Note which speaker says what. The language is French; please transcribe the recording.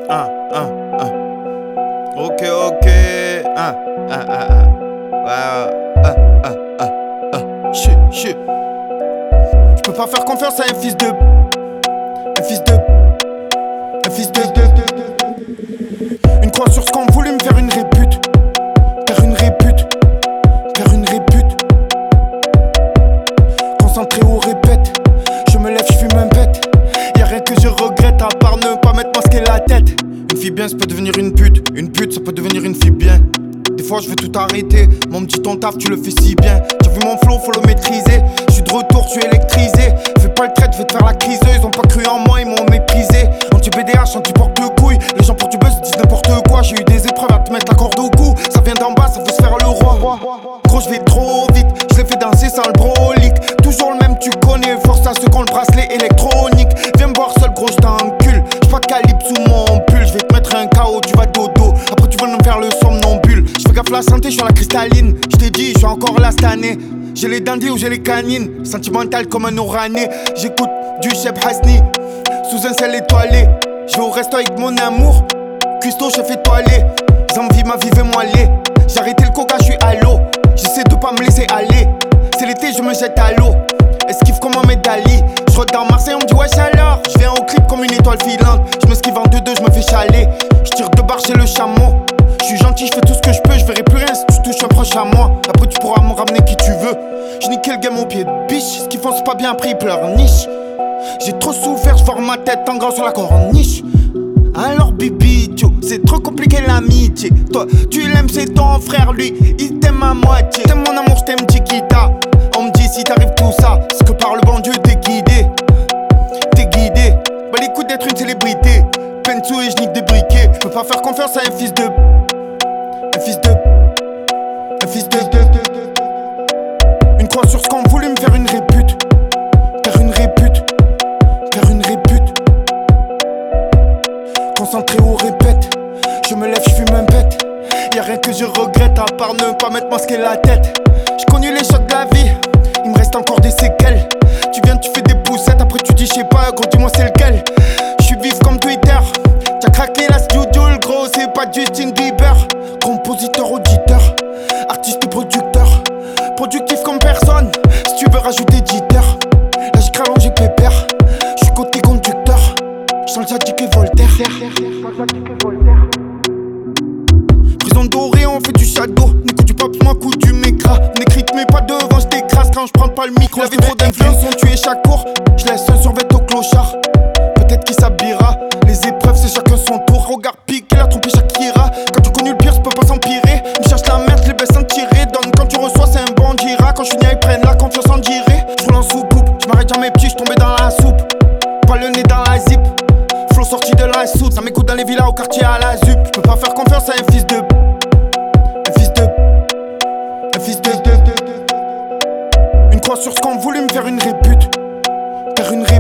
Speaker 1: Ok, ok. Shit. Je peux pas faire confiance à un fils de. Une croix sur ce qu'on voulu me faire une répute. Faire une répute. Concentré ou répète. Je me lève, je fume un pète. Y'a rien que je regrette à part ne pas m'être masqué la tête. Une fille bien ça peut devenir une pute. Une pute ça peut devenir une fille bien. Des fois je veux tout arrêter. Mon petit ton taf tu le fais si bien. T'as vu mon flow faut le maîtriser. Je suis de retour, je suis électrisé. Fais pas le trait, je vais te faire la crise. Ils ont pas cru en moi, ils m'ont méprisé. Anti-BDH, anti-porte-couille. Les gens pour du buzz disent n'importe quoi. J'ai eu des épreuves à te mettre la corde au cou. Ça vient d'en bas, ça veut se faire le roi. Gros je vais trop vite, je l'ai fait danser sans le brolique. Toujours le même tu connais, force à ceux qui ont le bracelet électronique. Viens me voir seul gros je t'encule. J'ai pas de calibre sous mon pull. Je vais te mettre un KO, tu vas dodo. Après tu vas nous faire le somnambule. Je fais gaffe la santé, je suis à la cristalline. Je t'ai dit, je suis encore là cette année. J'ai les dandys ou j'ai les canines. Sentimental comme un orané. J'écoute du Cheb Hasni sous un ciel étoilé. Je vais au resto avec mon amour. Cuistot, chef étoilé. J'envie ma vie, moi aller. J'ai arrêté le coca, je suis à l'eau. J'essaie de pas me laisser aller. C'est l'été, je me jette à l'eau. Esquive comme Ahmed Ali. Je rentre dans Marseille, on me dit wesh alors. Je viens au clip comme une étoile filante. Je me esquive en 2-2, je me fais chaler. Je tire deux barres chez le chameau. Je suis gentil, je fais tout ce que je peux. Je verrai plus rien si tu touches un proche à moi. Après tu pourras me ramener qui tu veux. J'ai niqué le game au pied de biche. Ce qu'ils font c'est pas bien, après ils pleurent niche. J'ai trop souffert, je forme ma tête en grand sur la corniche. Alors bibi, c'est trop compliqué l'amitié. Toi, tu l'aimes, c'est ton frère, lui, il t'aime à moitié. T'aimes mon amour, je t'aime Chiquita. On me dit si t'arrives tout ça, c'est que par le bon Dieu t'es guidé. Bah les coups d'être une célébrité. Plein de sous et je nique des briquets. Je peux pas faire confiance à un fils de. Une croix sur ce qu'on voulu me faire une répute. Faire une répute. Concentré ou répète. Je me lève, je fume un pète. Y'a rien que je regrette à part ne pas m'être masqué la tête. J'ai connu les chocs de la vie, il me reste encore des séquelles. Tu viens, tu fais des poussettes, après tu dis je sais pas, gros dis-moi c'est lequel. Je suis vif comme Twitter. T'as craqué la studio, le gros c'est pas Justin Bieber. Compositeur, auditeur, artiste et producteur. Productif comme personne, si tu veux rajouter éditeur. Là j'ai rallongé pépère, je suis côté conducteur. Je sens le Zadig et Voltaire. Prison dorée, on fait du shadow. N'écoute du pop, moi coup du mécra. N'écrite mais pas devant, je t'écrase quand je prends pas le micro. La vie trop d'influence, ont tué chaque cours. Je laisse un survêt au clochard. Peut-être qu'il s'habillera. Les épreuves, c'est chacun son tour. Regard pique, il a trompé Shakira. Quand tu connais le pire, ça peut pas s'empirer. Me cherche la merde, les baisse en tirer. Donne quand tu reçois, c'est un bandit. Quand je suis ils prennent la confiance en dirait. Je roule en sous-coupe, je m'arrête jamais petit, je tombais dans la soupe. Pas le nez dans la zip. Flow sorti de la soute, ça m'écoute dans les villas au quartier à la ZUP. Je peux pas faire confiance à un fils de. Une croix sur ce qu'on voulu me faire une répute. Faire une répute.